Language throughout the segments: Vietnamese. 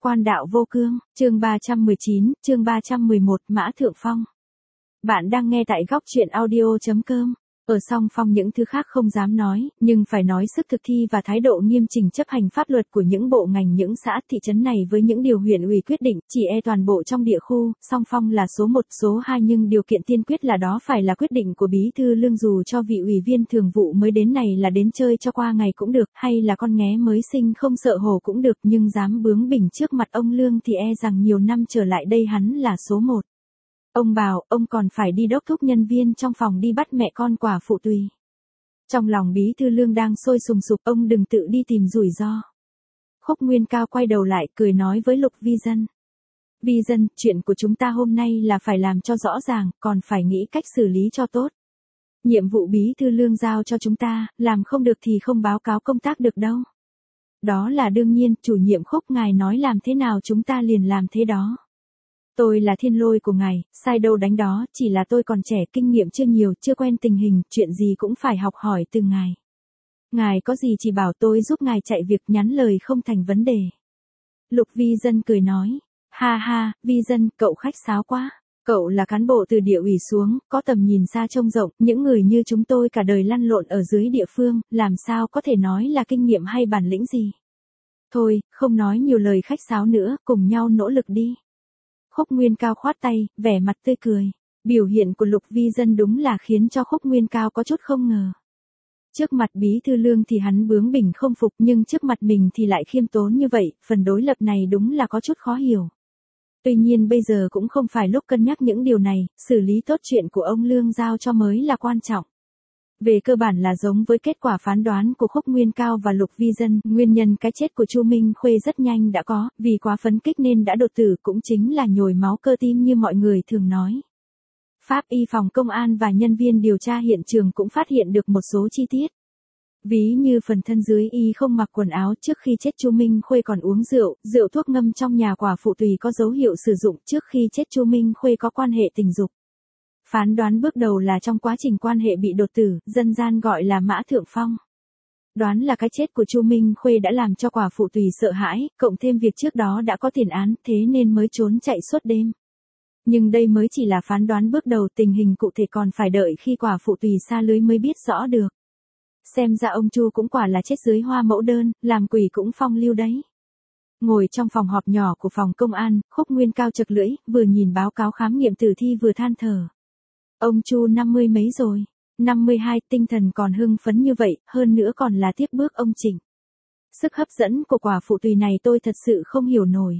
Quan đạo vô cương, chương 319, chương 311, Mã Thượng Phong. Bạn đang nghe tại góc truyện audio.com. Ở Song Phong những thứ khác không dám nói, nhưng phải nói sức thực thi và thái độ nghiêm chỉnh chấp hành pháp luật của những bộ ngành những xã thị trấn này với những điều huyện ủy quyết định, chỉ toàn bộ trong địa khu, Song Phong là số 1, số 2 nhưng điều kiện tiên quyết là đó phải là quyết định của Bí thư Lương dù cho vị ủy viên thường vụ mới đến này là đến chơi cho qua ngày cũng được, hay là con nghé mới sinh không sợ hổ cũng được nhưng dám bướng bỉnh trước mặt ông Lương thì rằng nhiều năm trở lại đây hắn là số 1. Ông bảo, ông còn phải đi đốc thúc nhân viên trong phòng đi bắt mẹ con quả phụ tùy. Trong lòng Bí thư Lương đang sôi sùng sục, ông đừng tự đi tìm rủi ro. Khúc Nguyên Cao quay đầu lại cười nói với Lục Vi Dân. Vi Dân, chuyện của chúng ta hôm nay là phải làm cho rõ ràng, còn phải nghĩ cách xử lý cho tốt. Nhiệm vụ Bí thư Lương giao cho chúng ta, làm không được thì không báo cáo công tác được đâu. Đó là đương nhiên, chủ nhiệm Khúc ngài nói làm thế nào chúng ta liền làm thế đó. Tôi là thiên lôi của ngài, sai đâu đánh đó, chỉ là tôi còn trẻ, kinh nghiệm chưa nhiều, chưa quen tình hình, chuyện gì cũng phải học hỏi từ ngài. Ngài có gì chỉ bảo tôi giúp ngài chạy việc, nhắn lời không thành vấn đề. Lục Vi Dân cười nói, ha ha, Vi Dân, cậu khách sáo quá. Cậu là cán bộ từ địa ủy xuống, có tầm nhìn xa trông rộng, những người như chúng tôi cả đời lăn lộn ở dưới địa phương, làm sao có thể nói là kinh nghiệm hay bản lĩnh gì. Thôi, không nói nhiều lời khách sáo nữa, cùng nhau nỗ lực đi. Khúc Nguyên Cao khoát tay, vẻ mặt tươi cười. Biểu hiện của Lục Vi Dân đúng là khiến cho Khúc Nguyên Cao có chút không ngờ. Trước mặt Bí thư Lương thì hắn bướng bỉnh không phục nhưng trước mặt mình thì lại khiêm tốn như vậy, phần đối lập này đúng là có chút khó hiểu. Tuy nhiên bây giờ cũng không phải lúc cân nhắc những điều này, xử lý tốt chuyện của ông Lương giao cho mới là quan trọng. Về cơ bản là giống với kết quả phán đoán của Khúc Nguyên Cao và Lục Vi Dân, nguyên nhân cái chết của Chu Minh Khuê rất nhanh đã có, vì quá phấn kích nên đã đột tử cũng chính là nhồi máu cơ tim như mọi người thường nói. Pháp y phòng công an và nhân viên điều tra hiện trường cũng phát hiện được một số chi tiết. Ví như phần thân dưới y không mặc quần áo trước khi chết Chu Minh Khuê còn uống rượu, rượu thuốc ngâm trong nhà quả phụ tùy có dấu hiệu sử dụng trước khi chết Chu Minh Khuê có quan hệ tình dục. Phán đoán bước đầu là trong quá trình quan hệ bị đột tử, dân gian gọi là Mã Thượng Phong. Đoán là cái chết của Chu Minh Khuê đã làm cho quả phụ tùy sợ hãi, cộng thêm việc trước đó đã có tiền án, thế nên mới trốn chạy suốt đêm. Nhưng đây mới chỉ là phán đoán bước đầu, tình hình cụ thể còn phải đợi khi quả phụ tùy sa lưới mới biết rõ được. Xem ra ông Chu cũng quả là chết dưới hoa mẫu đơn, làm quỷ cũng phong lưu đấy. Ngồi trong phòng họp nhỏ của phòng công an, Khúc Nguyên Cao chật lưỡi, vừa nhìn báo cáo khám nghiệm tử thi vừa than thở. Ông Chu 50 mấy rồi, 52, tinh thần còn hưng phấn như vậy, hơn nữa còn là tiếp bước ông Trịnh. Sức hấp dẫn của quả phụ tùy này tôi thật sự không hiểu nổi.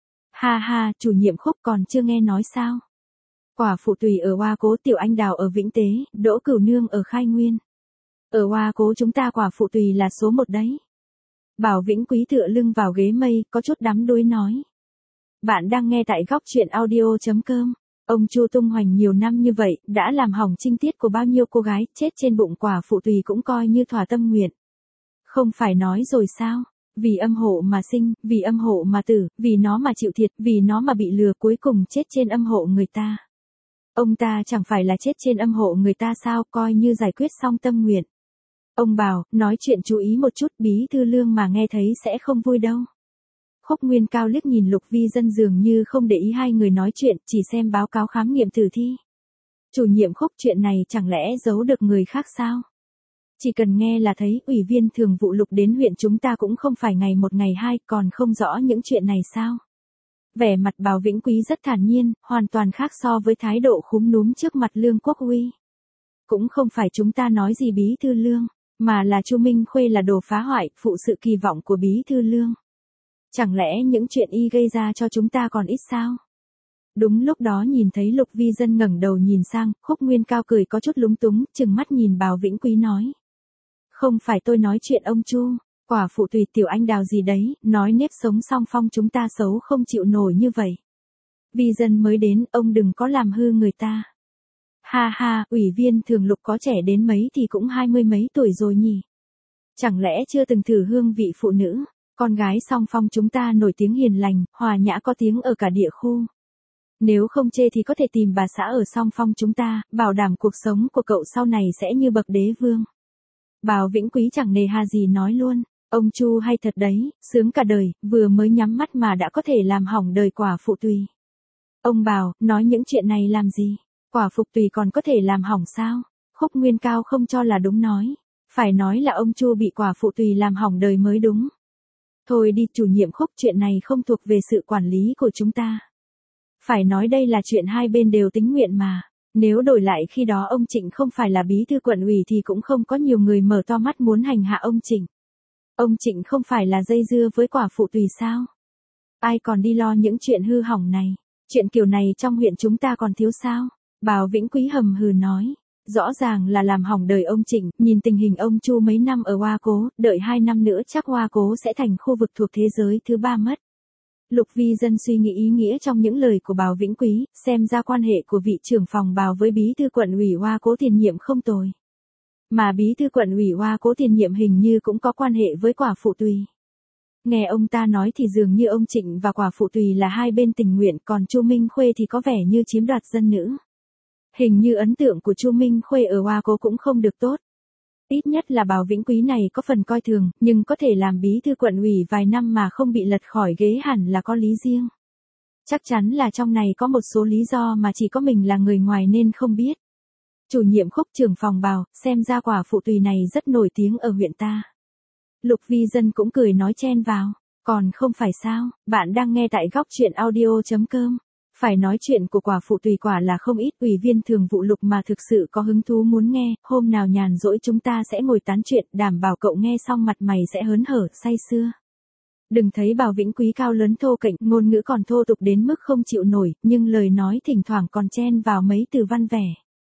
Ha ha, chủ nhiệm Khúc còn chưa nghe nói sao. Quả phụ tùy ở Hoa Cố, Tiểu Anh Đào ở Vĩnh Tế, Đỗ Cửu Nương ở Khai Nguyên. Ở Hoa Cố chúng ta quả phụ tùy là số 1 đấy. Bảo Vĩnh Quý tựa lưng vào ghế mây, có chút đắm đuối nói. Bạn đang nghe tại góc truyện audio.com. Ông Chu tung hoành nhiều năm như vậy, đã làm hỏng trinh tiết của bao nhiêu cô gái, chết trên bụng quả phụ tùy cũng coi như thỏa tâm nguyện. Không phải nói rồi sao, vì âm hộ mà sinh, vì âm hộ mà tử, vì nó mà chịu thiệt, vì nó mà bị lừa cuối cùng chết trên âm hộ người ta. Ông ta chẳng phải là chết trên âm hộ người ta sao, coi như giải quyết xong tâm nguyện. Ông bảo, nói chuyện chú ý một chút, Bí thư Lương mà nghe thấy sẽ không vui đâu. Khúc Nguyên Cao liếc nhìn Lục Vi Dân dường như không để ý hai người nói chuyện, chỉ xem báo cáo khám nghiệm tử thi. Chủ nhiệm Khúc, chuyện này chẳng lẽ giấu được người khác sao? Chỉ cần nghe là thấy, ủy viên thường vụ Lục đến huyện chúng ta cũng không phải ngày một ngày hai, còn không rõ những chuyện này sao? Vẻ mặt Bảo Vĩnh Quý rất thản nhiên, hoàn toàn khác so với thái độ khúm núm trước mặt Lương Quốc Huy. Cũng không phải chúng ta nói gì Bí thư Lương, mà là Chu Minh Khuê là đồ phá hoại, phụ sự kỳ vọng của Bí thư Lương. Chẳng lẽ những chuyện y gây ra cho chúng ta còn ít sao? Đúng lúc đó nhìn thấy Lục Vi Dân ngẩng đầu nhìn sang, Khúc Nguyên Cao cười có chút lúng túng, chừng mắt nhìn Bảo Vĩnh Quý nói. Không phải tôi nói chuyện ông Chu, quả phụ tùy Tiểu Anh Đào gì đấy, nói nếp sống Song Phong chúng ta xấu không chịu nổi như vậy. Vi Dân mới đến, ông đừng có làm hư người ta. Ha ha, ủy viên thường Lục có trẻ đến mấy thì cũng 20 mấy tuổi rồi nhỉ. Chẳng lẽ chưa từng thử hương vị phụ nữ? Con gái Song Phong chúng ta nổi tiếng hiền lành, hòa nhã có tiếng ở cả địa khu. Nếu không chê thì có thể tìm bà xã ở Song Phong chúng ta, bảo đảm cuộc sống của cậu sau này sẽ như bậc đế vương. Bảo Vĩnh Quý chẳng nề hà gì nói luôn. Ông Chu hay thật đấy, sướng cả đời, vừa mới nhắm mắt mà đã có thể làm hỏng đời quả phụ Tùy. Ông Bảo, nói những chuyện này làm gì? Quả phụ Tùy còn có thể làm hỏng sao? Khúc Nguyên Cao không cho là đúng nói. Phải nói là ông Chu bị quả phụ Tùy làm hỏng đời mới đúng. Thôi đi chủ nhiệm Khúc, chuyện này không thuộc về sự quản lý của chúng ta. Phải nói đây là chuyện hai bên đều tính nguyện mà. Nếu đổi lại khi đó ông Trịnh không phải là bí thư quận ủy thì cũng không có nhiều người mở to mắt muốn hành hạ ông Trịnh. Ông Trịnh không phải là dây dưa với quả phụ Tùy sao? Ai còn đi lo những chuyện hư hỏng này? Chuyện kiểu này trong huyện chúng ta còn thiếu sao? Bào Vĩnh Quý hầm hừ nói. Rõ ràng là làm hỏng đời ông Trịnh, nhìn tình hình ông Chu mấy năm ở Hoa Cố, đợi 2 năm nữa chắc Hoa Cố sẽ thành khu vực thuộc thế giới thứ 3 mất. Lục Vi Dân suy nghĩ ý nghĩa trong những lời của Bào Vĩnh Quý, xem ra quan hệ của vị trưởng phòng Bào với bí thư quận ủy Hoa Cố tiền nhiệm không tồi. Mà bí thư quận ủy Hoa Cố tiền nhiệm hình như cũng có quan hệ với quả phụ Tùy. Nghe ông ta nói thì dường như ông Trịnh và quả phụ Tùy là hai bên tình nguyện, còn Chu Minh Khuê thì có vẻ như chiếm đoạt dân nữ. Hình như ấn tượng của Chu Minh Khuê ở Hoa Cố cũng không được tốt. Ít nhất là Bào Vĩnh Quý này có phần coi thường, nhưng có thể làm bí thư quận ủy vài năm mà không bị lật khỏi ghế hẳn là có lý riêng. Chắc chắn là trong này có một số lý do mà chỉ có mình là người ngoài nên không biết. Chủ nhiệm Khúc trưởng phòng Bào, xem ra quả phụ Tùy này rất nổi tiếng ở huyện ta. Lục Vi Dân cũng cười nói chen vào. Còn không phải sao, bạn đang nghe tại góc truyện audio.com. Phải nói chuyện của quả phụ Tùy quả là không ít, ủy viên thường vụ Lục mà thực sự có hứng thú muốn nghe, hôm nào nhàn rỗi chúng ta sẽ ngồi tán chuyện, đảm bảo cậu nghe xong mặt mày sẽ hớn hở, say sưa. Đừng thấy Bào Vĩnh Quý cao lớn thô kệch, ngôn ngữ còn thô tục đến mức không chịu nổi, nhưng lời nói thỉnh thoảng còn chen vào mấy từ văn vẻ.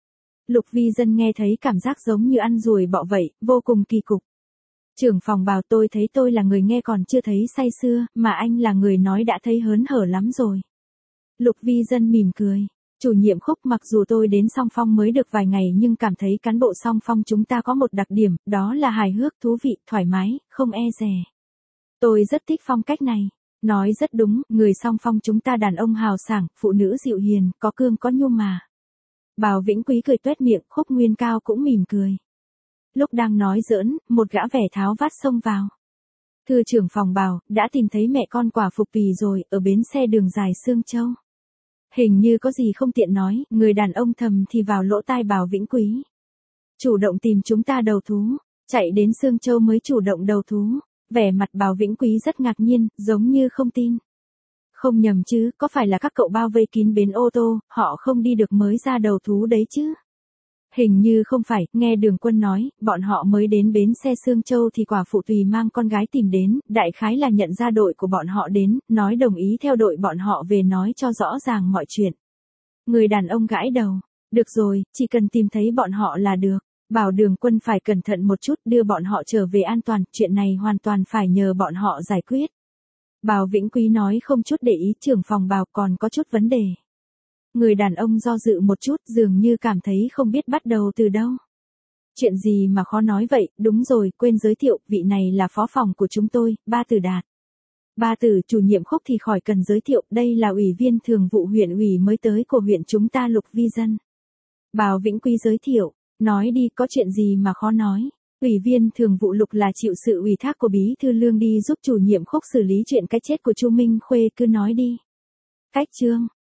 Lục Vi Dân nghe thấy cảm giác giống như ăn ruồi bọ vậy, vô cùng kỳ cục. Trưởng phòng Bào, tôi thấy tôi là người nghe còn chưa thấy say sưa, mà anh là người nói đã thấy hớn hở lắm rồi. Lục Vi Dân mỉm cười. Chủ nhiệm Khúc, mặc dù tôi đến Song Phong mới được vài ngày nhưng cảm thấy cán bộ Song Phong chúng ta có một đặc điểm, đó là hài hước, thú vị, thoải mái, không e dè. Tôi rất thích phong cách này. Nói rất đúng, người Song Phong chúng ta đàn ông hào sảng, phụ nữ dịu hiền, có cương có nhu mà. Bào Vĩnh Quý cười tuét miệng, Khúc Nguyên Cao cũng mỉm cười. Lúc đang nói giỡn, một gã vẻ tháo vát xông vào. Thưa trưởng phòng Bào, đã tìm thấy mẹ con quả phụ Tùy rồi, ở bến xe đường dài Sương Châu. Hình như có gì không tiện nói, người đàn ông thầm thì vào lỗ tai Bào Vĩnh Quý. Chủ động tìm chúng ta đầu thú, chạy đến Sương Châu mới chủ động đầu thú. Vẻ mặt Bào Vĩnh Quý rất ngạc nhiên, giống như không tin. Không nhầm chứ, có phải là các cậu bao vây kín bến ô tô, họ không đi được mới ra đầu thú đấy chứ? Hình như không phải, nghe Đường Quân nói, bọn họ mới đến bến xe Sương Châu thì quả phụ Tùy mang con gái tìm đến, đại khái là nhận ra đội của bọn họ đến, nói đồng ý theo đội bọn họ về nói cho rõ ràng mọi chuyện. Người đàn ông gãi đầu, được rồi, chỉ cần tìm thấy bọn họ là được, bảo Đường Quân phải cẩn thận một chút, đưa bọn họ trở về an toàn, chuyện này hoàn toàn phải nhờ bọn họ giải quyết. Bào Vĩnh Quý nói không chút để ý, trưởng phòng Bào còn có chút vấn đề. Người đàn ông do dự một chút, dường như cảm thấy không biết bắt đầu từ đâu. Chuyện gì mà khó nói vậy, đúng rồi, quên giới thiệu, vị này là phó phòng của chúng tôi, Ba Tử Đạt. Ba Tử, chủ nhiệm Khúc thì khỏi cần giới thiệu, đây là ủy viên thường vụ huyện ủy mới tới của huyện chúng ta Lục Vi Dân. Bào Vĩnh Quý giới thiệu, nói đi, có chuyện gì mà khó nói. Ủy viên thường vụ Lục là chịu sự ủy thác của bí thư Lương đi giúp chủ nhiệm Khúc xử lý chuyện cái chết của Chu Minh Khuê, cứ nói đi. Cách chương.